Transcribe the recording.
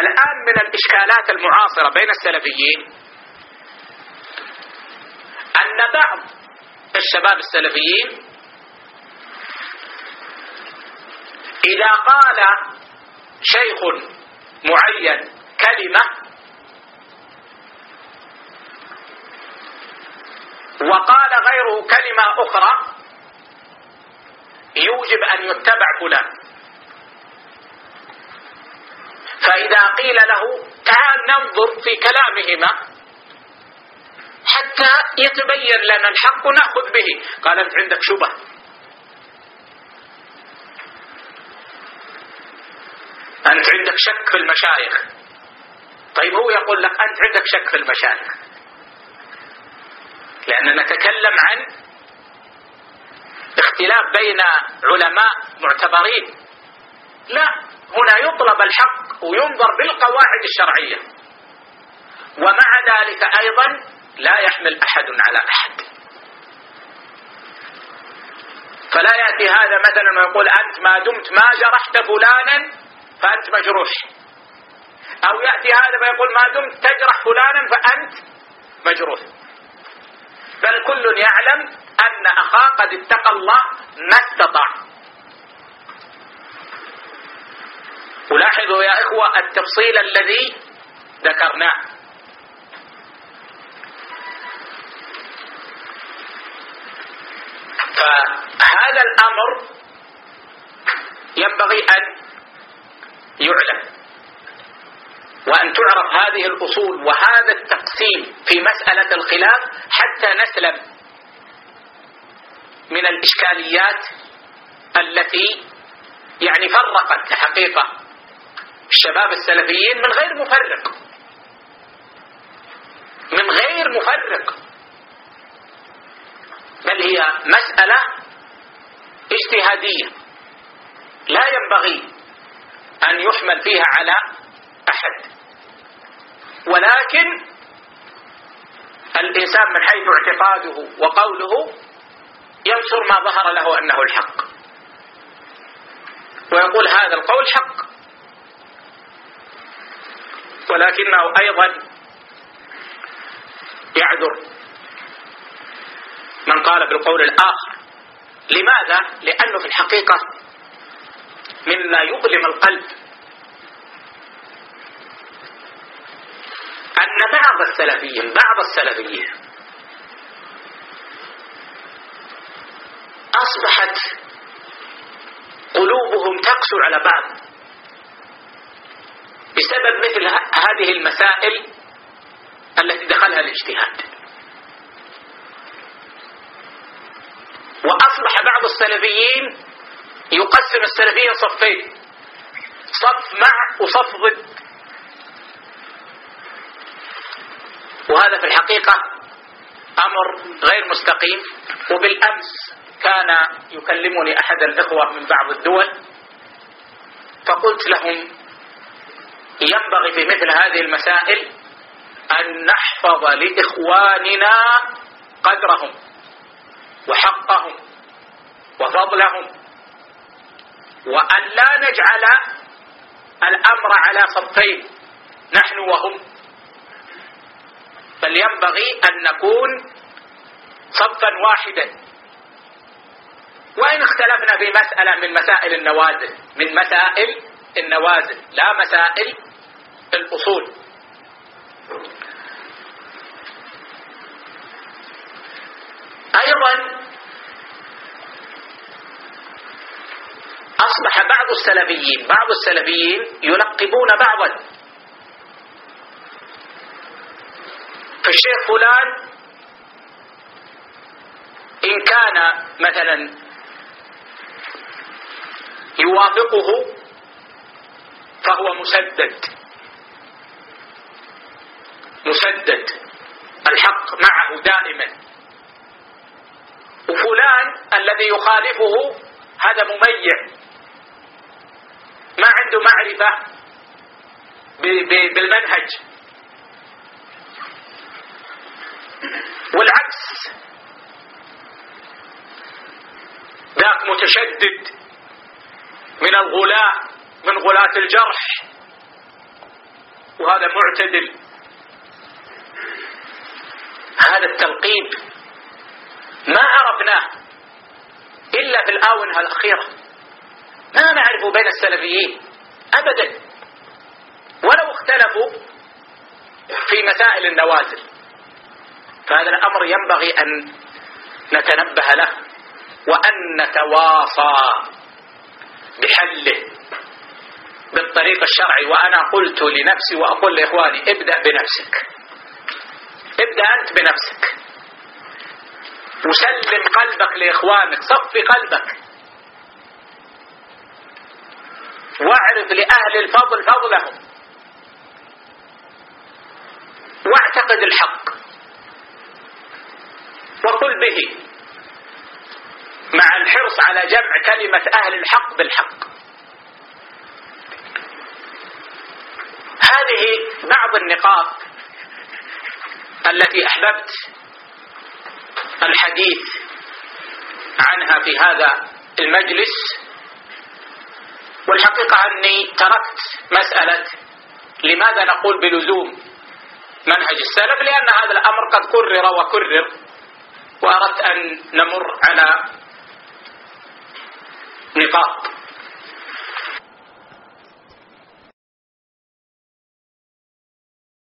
الآن من الإشكالات المعاصرة بين السلفيين أن بعض الشباب السلفيين إذا قال شيخ معين كلمة وقال غيره كلمة أخرى يوجب أن يتبع فلان، فإذا قيل له تعال ننظر في كلامهما حتى يتبين لنا الحق نأخذ به، قال أنت عندك شبهة، أنت عندك شك في المشايخ. طيب هو يقول لك أنت عندك شك في المشايخ لأننا نتكلم عن اختلاف بين علماء معتبرين، لا، هنا يطلب الحق وينظر بالقواعد الشرعية، ومع ذلك أيضا لا يحمل أحد على أحد. فلا يأتي هذا مثلا ويقول أنت ما دمت ما جرحت فلانا فأنت مجروح، أو يأتي هذا ويقول ما دمت تجرح فلانا فأنت مجروح، بل كل يعلم أن أخاه قد اتقى الله ما استطاع. ولاحظوا يا إخوة التفصيل الذي ذكرناه، فهذا الأمر ينبغي أن يعلم وأن تعرف هذه الأصول وهذا التقسيم في مسألة الخلاف حتى نسلم من الإشكاليات التي يعني فرقت حقيقة الشباب السلفيين من غير مفرق، بل هي مسألة اجتهادية لا ينبغي أن يحمل فيها على أحد، ولكن الإنسان من حيث اعتقاده وقوله ينشر ما ظهر له أنه الحق ويقول هذا القول حق، ولكنه أيضا يعذر من قال بالقول الآخر. لماذا؟ لأنه في الحقيقة مما يؤلم القلب أن بعض السلفيين أصبحت قلوبهم تقسو على بعض بسبب مثل هذه المسائل التي دخلها الاجتهاد. وأصبح بعض السلفيين يقسم السلفيين صفين، صف مع وصف ضد، وهذا في الحقيقة أمر غير مستقيم. وبالأمس كان يكلمني أحد الإخوة من بعض الدول فقلت لهم ينبغي في مثل هذه المسائل أن نحفظ لإخواننا قدرهم وحقهم وفضلهم، وأن لا نجعل الأمر على صفين نحن وهم، بل ينبغي أن نكون صفا واحدا، وإن اختلفنا في مسألة من مسائل النوازل لا مسائل الأصول. أيضا أصبح بعض السلفيين يلقبون بعضا، فالشيخ فلان إن كان مثلا يوافقه فهو مسدد الحق معه دائما، وفلان الذي يخالفه هذا مميع ما عنده معرفة بالمنهج، والعكس ذاك متشدد من الغلاة من غلاة الجرح وهذا معتدل. هذا التلقيب ما عرفناه إلا في الآونة الأخيرة، ما نعرفه بين السلفيين أبدا، ولو اختلفوا في مسائل النوازل. فهذا الأمر ينبغي أن نتنبه له وأن نتواصى بحله بالطريق الشرعي. وأنا قلت لنفسي وأقول لإخواني: ابدأ بنفسك، ابدأ أنت بنفسك، وسلم قلبك لإخوانك، صفي قلبك، واعرف لأهل الفضل فضلهم، واعتقد الحق وقل به، مع الحرص على جمع كلمة أهل الحق بالحق. هذه بعض النقاط التي أحببت الحديث عنها في هذا المجلس. والحقيقة أني تركت مسألة لماذا نقول بلزوم منهج السلف، لأن هذا الأمر قد كرر وكرر، وأردت أن نمر على نقاط.